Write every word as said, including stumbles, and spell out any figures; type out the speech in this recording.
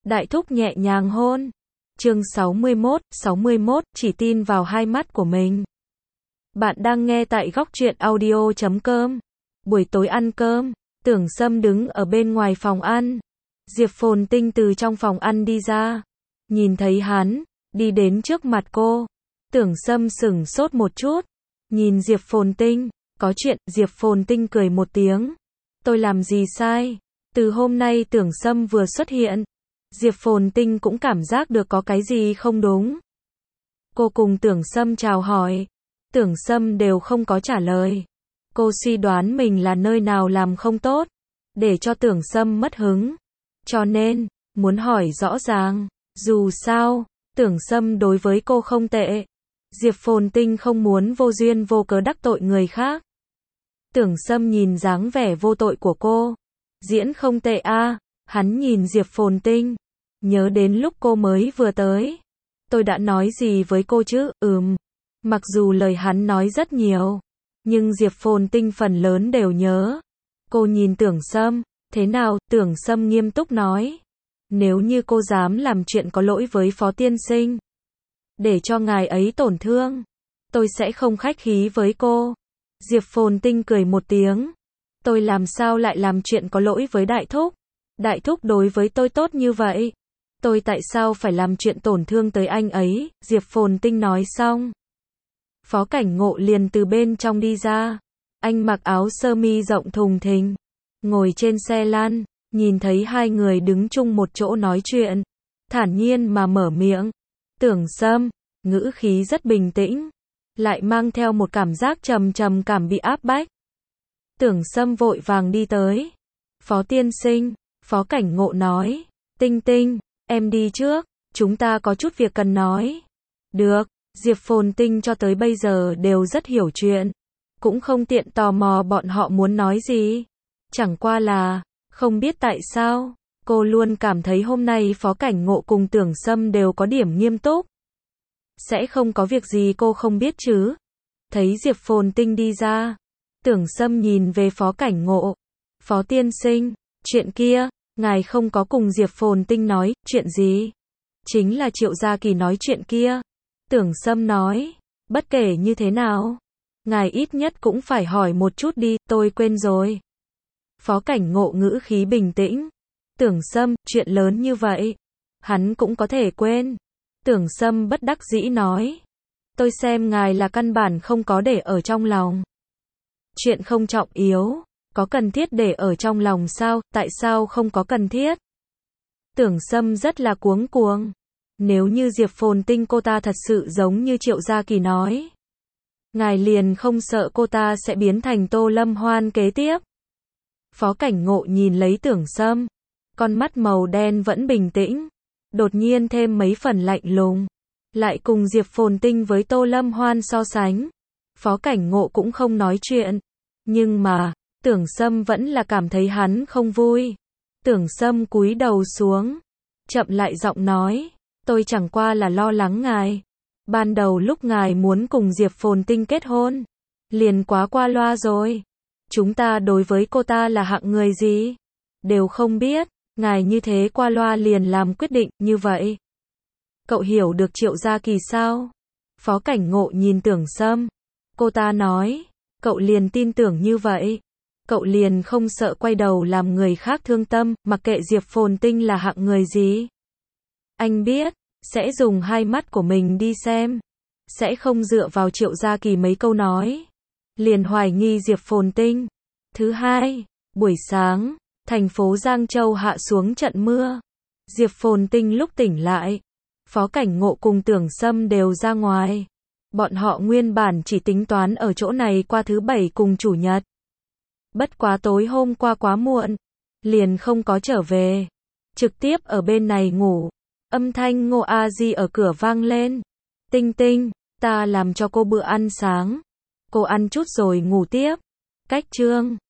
Đại thúc nhẹ nhàng hôn. Chương sáu mươi mốt, sáu mươi mốt, chỉ tin vào hai mắt của mình. Bạn đang nghe tại góc truyện audio chấm com. Buổi tối ăn cơm, Tưởng Sâm đứng ở bên ngoài phòng ăn. Diệp Phồn Tinh từ trong phòng ăn đi ra. Nhìn thấy hắn, đi đến trước mặt cô. Tưởng Sâm sửng sốt một chút. Nhìn Diệp Phồn Tinh, có chuyện, Diệp Phồn Tinh cười một tiếng. Tôi làm gì sai? Từ hôm nay Tưởng Sâm vừa xuất hiện, Diệp Phồn Tinh cũng cảm giác được có cái gì không đúng. Cô cùng Tưởng Sâm chào hỏi. Tưởng Sâm đều không có trả lời. Cô suy đoán mình là nơi nào làm không tốt, để cho Tưởng Sâm mất hứng. Cho nên, muốn hỏi rõ ràng. Dù sao, Tưởng Sâm đối với cô không tệ. Diệp Phồn Tinh không muốn vô duyên vô cớ đắc tội người khác. Tưởng Sâm nhìn dáng vẻ vô tội của cô. Diễn không tệ a. À. Hắn nhìn Diệp Phồn Tinh. Nhớ đến lúc cô mới vừa tới. Tôi đã nói gì với cô chứ? Ừm. Mặc dù lời hắn nói rất nhiều, nhưng Diệp Phồn Tinh phần lớn đều nhớ. Cô nhìn Tưởng Sâm. Thế nào? Tưởng Sâm nghiêm túc nói. Nếu như cô dám làm chuyện có lỗi với Phó Tiên Sinh, để cho ngài ấy tổn thương, tôi sẽ không khách khí với cô. Diệp Phồn Tinh cười một tiếng. Tôi làm sao lại làm chuyện có lỗi với Đại Thúc? Đại Thúc đối với tôi tốt như vậy, tôi tại sao phải làm chuyện tổn thương tới anh ấy? Diệp Phồn Tinh nói xong, Phó Cảnh Ngộ liền từ bên trong đi ra. Anh mặc áo sơ mi rộng thùng thình, ngồi trên xe lăn, nhìn thấy hai người đứng chung một chỗ nói chuyện, thản nhiên mà mở miệng. Tưởng Sâm, ngữ khí rất bình tĩnh, lại mang theo một cảm giác trầm trầm cảm bị áp bách. Tưởng Sâm vội vàng đi tới. Phó Tiên Sinh, Phó Cảnh Ngộ nói. Tinh Tinh, em đi trước, chúng ta có chút việc cần nói. Được. Diệp Phồn Tinh cho tới bây giờ đều rất hiểu chuyện, cũng không tiện tò mò bọn họ muốn nói gì. Chẳng qua là, không biết tại sao, cô luôn cảm thấy hôm nay Phó Cảnh Ngộ cùng Tưởng Sâm đều có điểm nghiêm túc. Sẽ không có việc gì cô không biết chứ? Thấy Diệp Phồn Tinh đi ra, Tưởng Sâm nhìn về Phó Cảnh Ngộ. Phó Tiên Sinh, chuyện kia, ngài không có cùng Diệp Phồn Tinh nói. Chuyện gì? Chính là Triệu Gia Kỳ nói chuyện kia. Tưởng Sâm nói. Bất kể như thế nào, ngài ít nhất cũng phải hỏi một chút đi. Tôi quên rồi. Phó Cảnh Ngộ ngữ khí bình tĩnh. Tưởng Sâm, chuyện lớn như vậy, hắn cũng có thể quên. Tưởng Sâm bất đắc dĩ nói. Tôi xem ngài là căn bản không có để ở trong lòng. Chuyện không trọng yếu, có cần thiết để ở trong lòng sao? Tại sao không có cần thiết? Tưởng Sâm rất là cuống cuồng. Nếu như Diệp Phồn Tinh cô ta thật sự giống như Triệu Gia Kỳ nói, ngài liền không sợ cô ta sẽ biến thành Tô Lâm Hoan kế tiếp? Phó Cảnh Ngộ nhìn lấy Tưởng Sâm, con mắt màu đen vẫn bình tĩnh, đột nhiên thêm mấy phần lạnh lùng, lại cùng Diệp Phồn Tinh với Tô Lâm Hoan so sánh. Phó Cảnh Ngộ cũng không nói chuyện, nhưng mà, Tưởng Sâm vẫn là cảm thấy hắn không vui. Tưởng Sâm cúi đầu xuống, chậm lại giọng nói, tôi chẳng qua là lo lắng ngài. Ban đầu lúc ngài muốn cùng Diệp Phồn Tinh kết hôn, liền quá qua loa rồi. Chúng ta đối với cô ta là hạng người gì, đều không biết, ngài như thế qua loa liền làm quyết định như vậy. Cậu hiểu được Triệu Gia Kỳ sao? Phó Cảnh Ngộ nhìn Tưởng Sâm. Cô ta nói, cậu liền tin tưởng như vậy. Cậu liền không sợ quay đầu làm người khác thương tâm, mặc kệ Diệp Phồn Tinh là hạng người gì. Anh biết, sẽ dùng hai mắt của mình đi xem, sẽ không dựa vào Triệu Gia Kỳ mấy câu nói, liền hoài nghi Diệp Phồn Tinh. Thứ hai, buổi sáng, thành phố Giang Châu hạ xuống trận mưa. Diệp Phồn Tinh lúc tỉnh lại, Phó Cảnh Ngộ cùng Tưởng Sâm đều ra ngoài. Bọn họ nguyên bản chỉ tính toán ở chỗ này qua thứ bảy cùng chủ nhật. Bất quá tối hôm qua quá muộn, liền không có trở về, trực tiếp ở bên này ngủ. Âm thanh Ngô A Di ở cửa vang lên. Tinh Tinh, ta làm cho cô bữa ăn sáng, cô ăn chút rồi ngủ tiếp. Cách chương